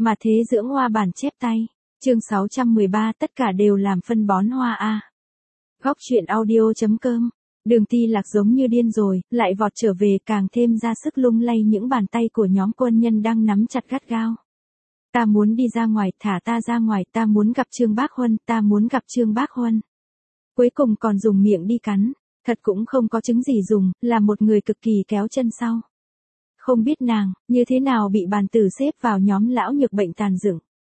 Mà thế dưỡng hoa bản chép tay. Chương 613 tất cả đều làm phân bón hoa a. Góc truyện audio.com. Đường Ti Lạc giống như điên rồi, lại vọt trở về càng thêm ra sức lung lay những bàn tay của nhóm quân nhân đang nắm chặt gắt gao. Ta muốn đi ra ngoài, thả ta ra ngoài, ta muốn gặp Trương Bác Huân, ta muốn gặp Trương Bác Huân. Cuối cùng còn dùng miệng đi cắn, thật cũng không có chứng gì dùng, là một người cực kỳ kéo chân sau. Không biết nàng, như thế nào bị bàn tử xếp vào nhóm lão nhược bệnh tàn dựng.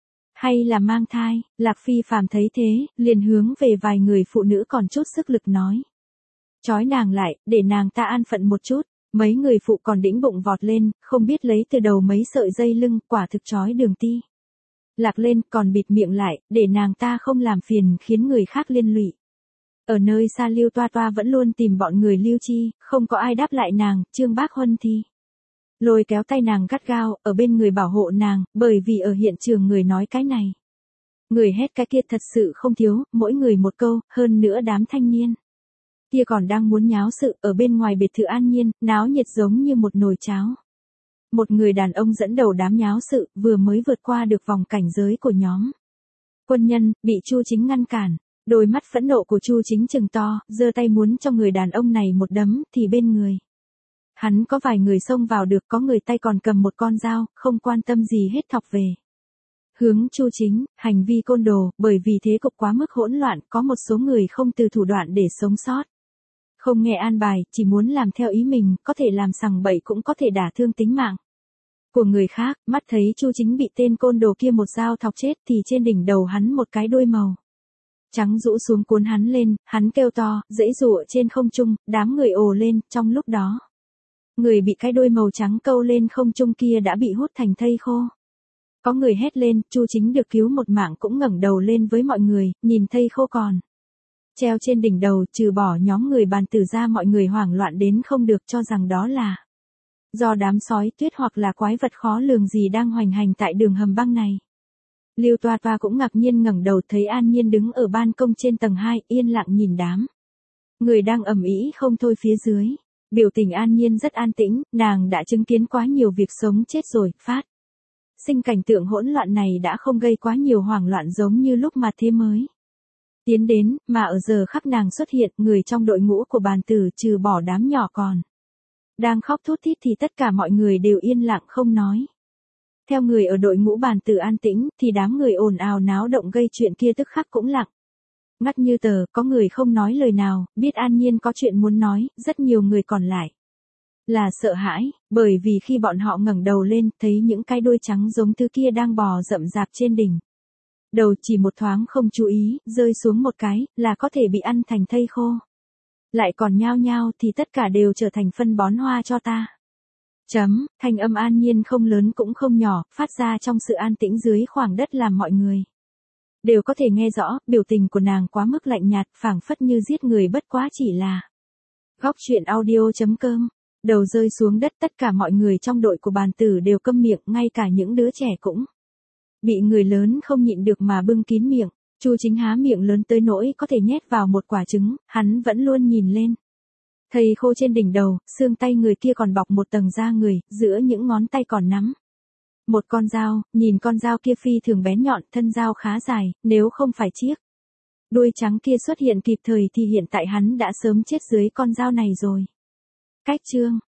Hay là mang thai, Lạc Phi phàm thấy thế, liền hướng về vài người phụ nữ còn chút sức lực nói. Chói nàng lại, để nàng ta an phận một chút, mấy người phụ còn đĩnh bụng vọt lên, không biết lấy từ đầu mấy sợi dây lưng, quả thực chói Đường Ti Lạc lên, còn bịt miệng lại, để nàng ta không làm phiền khiến người khác liên lụy. Ở nơi xa Lưu Toa Toa vẫn luôn tìm bọn người Lưu Chi, không có ai đáp lại nàng, Trương Bác Huân thì lôi kéo tay nàng gắt gao, ở bên người bảo hộ nàng, bởi vì ở hiện trường người nói cái này, người hét cái kia thật sự không thiếu, mỗi người một câu, hơn nữa đám thanh niên kia còn đang muốn nháo sự, ở bên ngoài biệt thự An Nhiên, náo nhiệt giống như một nồi cháo. Một người đàn ông dẫn đầu đám nháo sự, vừa mới vượt qua được vòng cảnh giới của nhóm quân nhân, bị Chu Chính ngăn cản. Đôi mắt phẫn nộ của Chu Chính trừng to, giơ tay muốn cho người đàn ông này một đấm, thì bên người hắn có vài người xông vào được, có người tay còn cầm một con dao, không quan tâm gì hết thọc về hướng Chu Chính, hành vi côn đồ, bởi vì thế cục quá mức hỗn loạn, có một số người không từ thủ đoạn để sống sót. Không nghe an bài, chỉ muốn làm theo ý mình, có thể làm sằng bậy cũng có thể đả thương tính mạng của người khác. Mắt thấy Chu Chính bị tên côn đồ kia một dao thọc chết thì trên đỉnh đầu hắn một cái đuôi màu trắng rũ xuống cuốn hắn lên, hắn kêu to, giãy giụa trên không trung, đám người ồ lên, trong lúc đó người bị cái đuôi màu trắng câu lên không trung kia đã bị hút thành thây khô. Có người hét lên, Chu Chính được cứu một mạng cũng ngẩng đầu lên với mọi người, nhìn thây khô còn treo trên đỉnh đầu, trừ bỏ nhóm người bàn tử ra, mọi người hoảng loạn đến không được, cho rằng đó là do đám sói tuyết hoặc là quái vật khó lường gì đang hoành hành tại đường hầm băng này. Lưu Toa Toa cũng ngạc nhiên ngẩng đầu thấy An Nhiên đứng ở ban công trên tầng 2, yên lặng nhìn đám người đang ầm ĩ không thôi phía dưới. Biểu tình An Nhiên rất an tĩnh, nàng đã chứng kiến quá nhiều việc sống chết rồi, phát sinh cảnh tượng hỗn loạn này đã không gây quá nhiều hoảng loạn giống như lúc mà thế mới tiến đến, mà ở giờ khắc nàng xuất hiện, người trong đội ngũ của bàn tử trừ bỏ đám nhỏ còn đang khóc thút thít thì tất cả mọi người đều yên lặng không nói. Theo người ở đội ngũ bàn tử an tĩnh, thì đám người ồn ào náo động gây chuyện kia tức khắc cũng lặng ngắt như tờ, có người không nói lời nào, biết An Nhiên có chuyện muốn nói, rất nhiều người còn lại là sợ hãi, bởi vì khi bọn họ ngẩng đầu lên, thấy những cái đuôi trắng giống thứ kia đang bò rậm rạp trên đỉnh đầu, chỉ một thoáng không chú ý, rơi xuống một cái, là có thể bị ăn thành thây khô. Lại còn nhao nhao thì tất cả đều trở thành phân bón hoa cho ta. Thanh âm An Nhiên không lớn cũng không nhỏ, phát ra trong sự an tĩnh dưới khoảng đất làm mọi người đều có thể nghe rõ, biểu tình của nàng quá mức lạnh nhạt, phảng phất như giết người bất quá chỉ là. Góc truyện audio.com. Đầu rơi xuống đất, tất cả mọi người trong đội của bàn tử đều câm miệng, ngay cả những đứa trẻ cũng bị người lớn không nhịn được mà bưng kín miệng. Chu Chính há miệng lớn tới nỗi có thể nhét vào một quả trứng, hắn vẫn luôn nhìn lên thây khô trên đỉnh đầu, xương tay người kia còn bọc một tầng da người, giữa những ngón tay còn nắm một con dao, nhìn con dao kia phi thường bén nhọn, thân dao khá dài, nếu không phải chiếc đuôi trắng kia xuất hiện kịp thời thì hiện tại hắn đã sớm chết dưới con dao này rồi. Cách chương